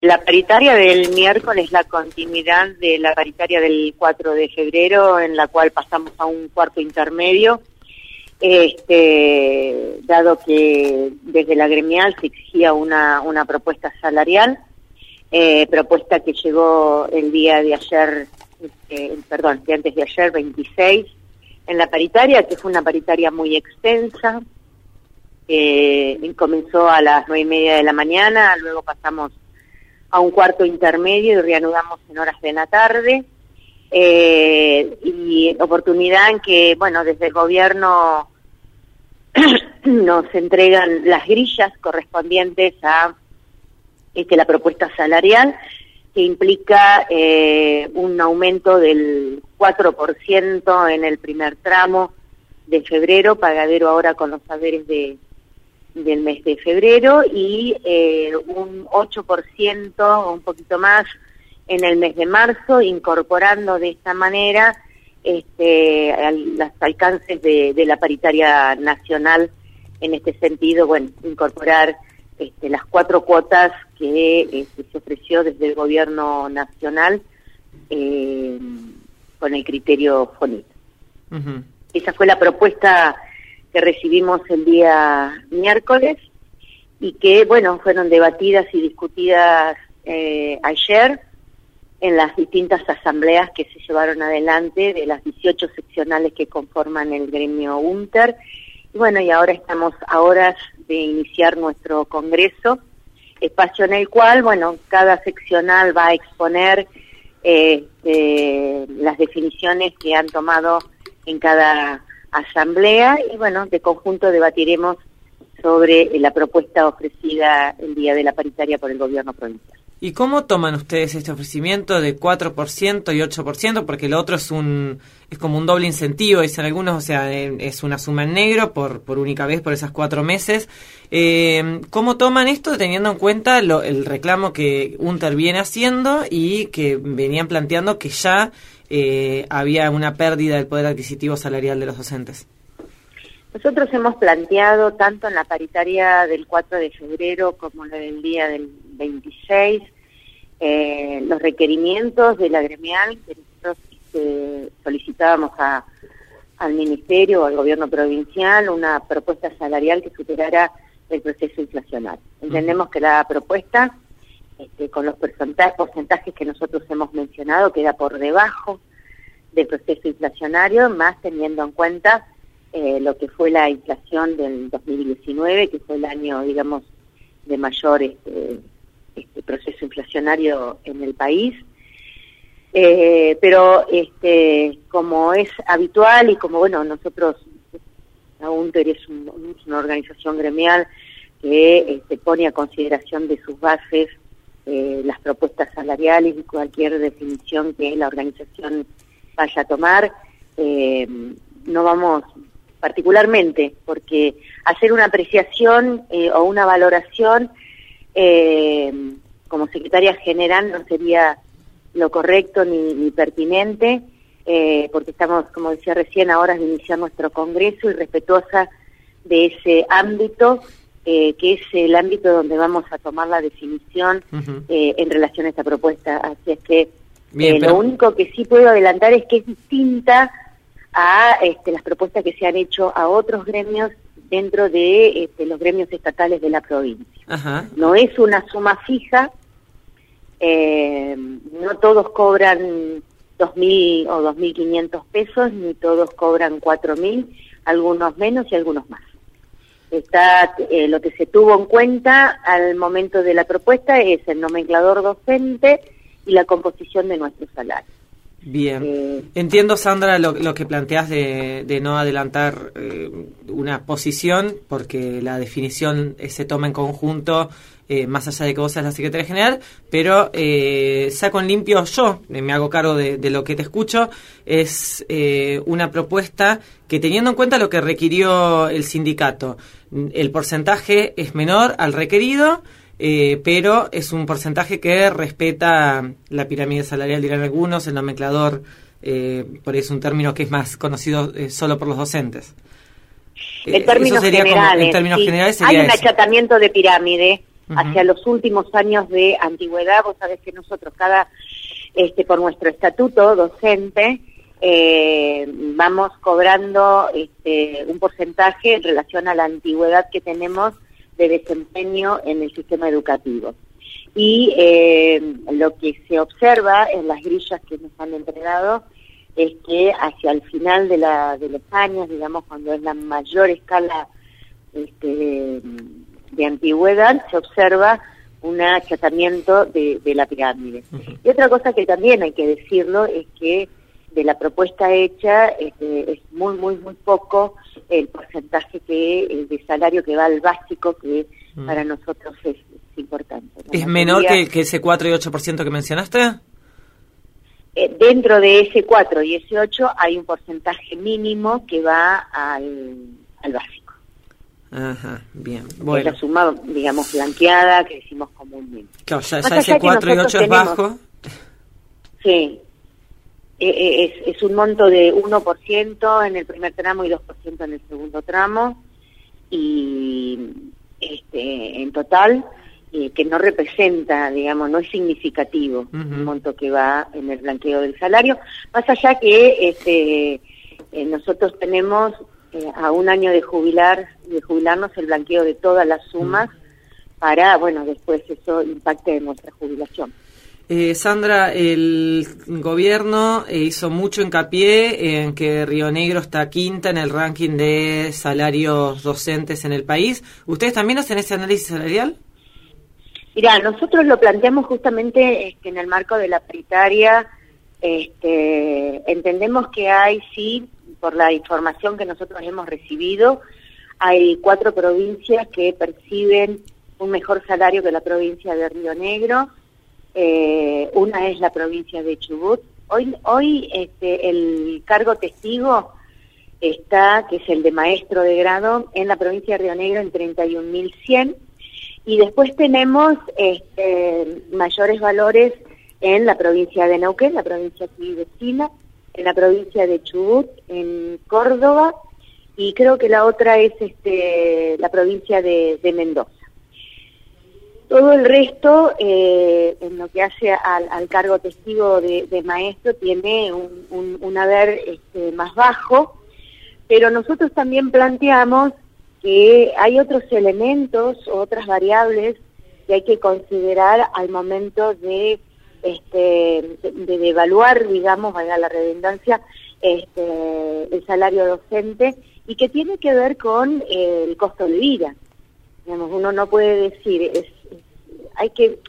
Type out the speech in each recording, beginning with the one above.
La paritaria del miércoles es la continuidad de la paritaria del 4 de febrero, en la cual pasamos a un cuarto intermedio, dado que desde la gremial se exigía una propuesta salarial, propuesta que llegó el día de ayer, de antes de ayer, 26, en la paritaria, que fue una paritaria muy extensa. Comenzó a las 9:30 de la mañana, luego pasamos a un cuarto intermedio y reanudamos en horas de la tarde, y oportunidad en que, bueno, desde el gobierno nos entregan las grillas correspondientes a la propuesta salarial, que implica un aumento del 4% en el primer tramo de febrero, pagadero ahora con los saberes del mes de febrero, y un 8% o un poquito más en el mes de marzo, incorporando de esta manera los alcances de la paritaria nacional. En este sentido, bueno, incorporar las 4 cuotas que se ofreció desde el gobierno nacional con el criterio FONIT. Uh-huh. Esa fue la propuesta que recibimos el día miércoles y que, bueno, fueron debatidas y discutidas ayer en las distintas asambleas que se llevaron adelante de las 18 seccionales que conforman el gremio UNTER. Y bueno, y ahora estamos a horas de iniciar nuestro congreso, espacio en el cual, bueno, cada seccional va a exponer las definiciones que han tomado en cada asamblea, y bueno, de conjunto debatiremos sobre la propuesta ofrecida el día de la paritaria por el gobierno provincial. ¿Y cómo toman ustedes este ofrecimiento de 4% y 8%? Porque lo otro es como un doble incentivo, dicen algunos, o sea, es una suma en negro por única vez por esas 4 meses. ¿Cómo toman esto teniendo en cuenta el reclamo que UNTER viene haciendo y que venían planteando que ya había una pérdida del poder adquisitivo salarial de los docentes? Nosotros hemos planteado tanto en la paritaria del 4 de febrero como la del día del 26 los requerimientos de la gremial que nosotros solicitábamos al ministerio o al gobierno provincial una propuesta salarial que superara el proceso inflacionario. Entendemos que la propuesta, con los porcentajes que nosotros hemos mencionado, queda por debajo del proceso inflacionario, más teniendo en cuenta lo que fue la inflación del 2019, que fue el año, digamos, de mayor proceso inflacionario en el país. Pero como es habitual y como, bueno, nosotros, la UNTER es una organización gremial que pone a consideración de sus bases las propuestas salariales y cualquier definición que la organización vaya a tomar, no vamos particularmente, porque hacer una apreciación o una valoración como secretaria general no sería lo correcto ni pertinente, porque estamos, como decía recién, a horas de iniciar nuestro congreso y respetuosa de ese ámbito, que es el ámbito donde vamos a tomar la definición en relación a esta propuesta. Así es que bien, lo único que sí puedo adelantar es que es distinta a las propuestas que se han hecho a otros gremios dentro de los gremios estatales de la provincia. Ajá. No es una suma fija, no todos cobran 2.000 o 2.500 pesos, ni todos cobran 4.000, algunos menos y algunos más. Está lo que se tuvo en cuenta al momento de la propuesta es el nomenclador docente y la composición de nuestro salario. Bien, entiendo, Sandra, lo que planteas de no adelantar una posición, porque la definición se toma en conjunto, más allá de que vos seas la secretaria general, pero saco en limpio yo, me hago cargo de lo que te escucho, es una propuesta que, teniendo en cuenta lo que requirió el sindicato, el porcentaje es menor al requerido, pero es un porcentaje que respeta la pirámide salarial, dirán algunos, el nomenclador, por eso es un término que es más conocido solo por los docentes. En términos generales, generales sería hay un achatamiento de pirámide, hacia los últimos años de antigüedad. Vos sabés que nosotros por nuestro estatuto docente, vamos cobrando un porcentaje en relación a la antigüedad que tenemos de desempeño en el sistema educativo. Y lo que se observa en las grillas que nos han entregado es que hacia el final de los años, digamos, cuando es la mayor escala de antigüedad, se observa un achatamiento de la pirámide. Uh-huh. Y otra cosa que también hay que decirlo es que de la propuesta hecha es muy, muy, muy poco el porcentaje de salario que va al básico, que para nosotros es importante, ¿no? ¿Es menor que ese 4 y 8% que mencionaste? Dentro de ese 4 y ese 8 hay un porcentaje mínimo que va al básico. Ajá, bien. Bueno. Es la suma, digamos, blanqueada que decimos comúnmente. Claro, ya ese 4 y 8 es bajo. Sí. Es un monto de 1% en el primer tramo y 2% en el segundo tramo. Y en total, que no representa, digamos, no es significativo el monto que va en el blanqueo del salario. Más allá que nosotros tenemos a un año de jubilarnos el blanqueo de todas las sumas para, bueno, después eso impacte en nuestra jubilación. Sandra, el gobierno hizo mucho hincapié en que Río Negro está quinta en el ranking de salarios docentes en el país. ¿Ustedes también hacen ese análisis salarial? Mirá, nosotros lo planteamos justamente en el marco de la paritaria. Entendemos que hay, sí, por la información que nosotros hemos recibido, hay 4 provincias que perciben un mejor salario que la provincia de Río Negro. Una es la provincia de Chubut. Hoy el cargo testigo está, que es el de maestro de grado, en la provincia de Río Negro en 31.100, y después tenemos mayores valores en la provincia de Neuquén, la provincia aquí vecina, en la provincia de Chubut, en Córdoba, y creo que la otra es la provincia de Mendoza. Todo el resto, en lo que hace al cargo testigo de maestro, tiene un haber más bajo, pero nosotros también planteamos que hay otros elementos, otras variables que hay que considerar al momento de evaluar, digamos, valga la redundancia, el salario docente, y que tiene que ver con el costo de vida. Digamos, uno no puede decir, hay que,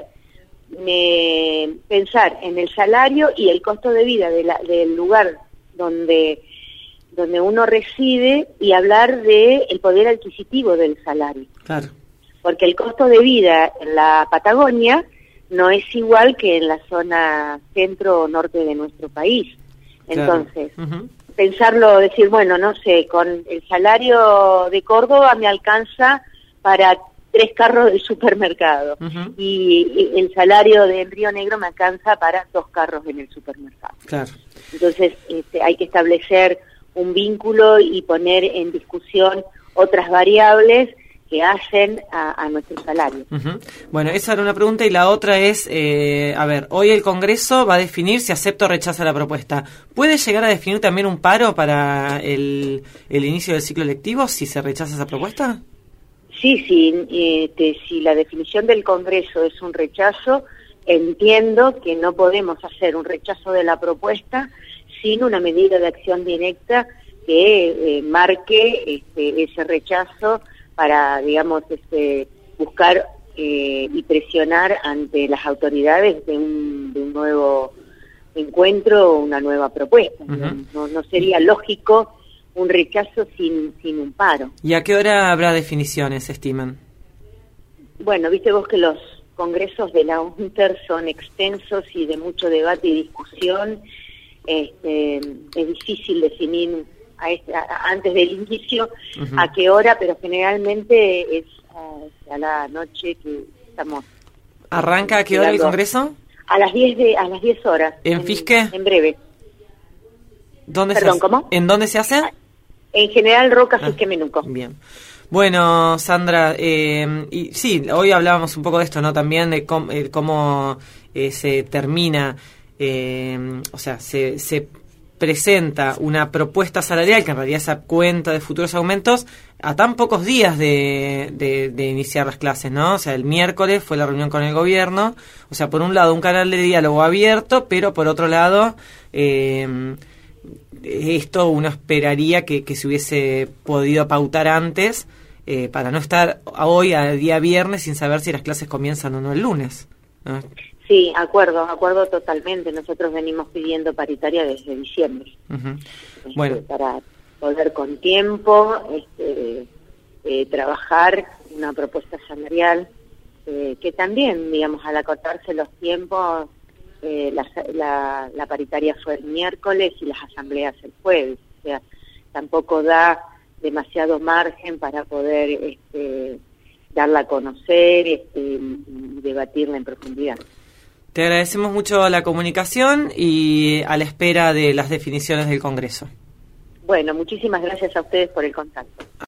pensar en el salario y el costo de vida del lugar donde uno reside y hablar del poder adquisitivo del salario. Claro. Porque el costo de vida en la Patagonia no es igual que en la zona centro o norte de nuestro país. Entonces, claro. Pensarlo, decir, bueno, no sé, con el salario de Córdoba me alcanza para 3 carros del supermercado, y el salario de Río Negro me alcanza para 2 carros en el supermercado. Claro. Entonces hay que establecer un vínculo y poner en discusión otras variables que hacen a nuestro salario. Bueno, esa era una pregunta, y la otra es, hoy el Congreso va a definir si acepta o rechaza la propuesta. ¿Puede llegar a definir también un paro para el inicio del ciclo lectivo si se rechaza esa propuesta? Sí, si la definición del Congreso es un rechazo, entiendo que no podemos hacer un rechazo de la propuesta sin una medida de acción directa que marque ese rechazo para, digamos, buscar y presionar ante las autoridades de un nuevo encuentro o una nueva propuesta. No sería lógico un rechazo sin un paro. ¿Y a qué hora habrá definiciones, estiman? Bueno, viste vos que los congresos de la UNTER son extensos y de mucho debate y discusión. Es difícil definir antes del inicio a qué hora, pero generalmente es a la noche que estamos. ¿Arranca a qué hora el congreso? A las 10 horas. ¿En Fisque? En breve. ¿Dónde Perdón, se hace? ¿cómo? ¿En dónde se hace? En General Roca, Fisque, Menuco. Bien. Bueno, Sandra, y sí, hoy hablábamos un poco de esto, ¿no? También de cómo se termina, o sea, se presenta una propuesta salarial que en realidad se cuenta de futuros aumentos a tan pocos días de iniciar las clases, ¿no? O sea, el miércoles fue la reunión con el gobierno, o sea, por un lado un canal de diálogo abierto, pero por otro lado esto uno esperaría que se hubiese podido pautar antes para no estar hoy a día viernes sin saber si las clases comienzan o no el lunes, ¿no? Sí, acuerdo totalmente. Nosotros venimos pidiendo paritaria desde diciembre. Uh-huh. Bueno, para poder con tiempo trabajar una propuesta salarial que también, digamos, al acortarse los tiempos, la paritaria fue el miércoles y las asambleas el jueves. O sea, tampoco da demasiado margen para poder darla a conocer y debatirla en profundidad. Te agradecemos mucho la comunicación y a la espera de las definiciones del Congreso. Bueno, muchísimas gracias a ustedes por el contacto.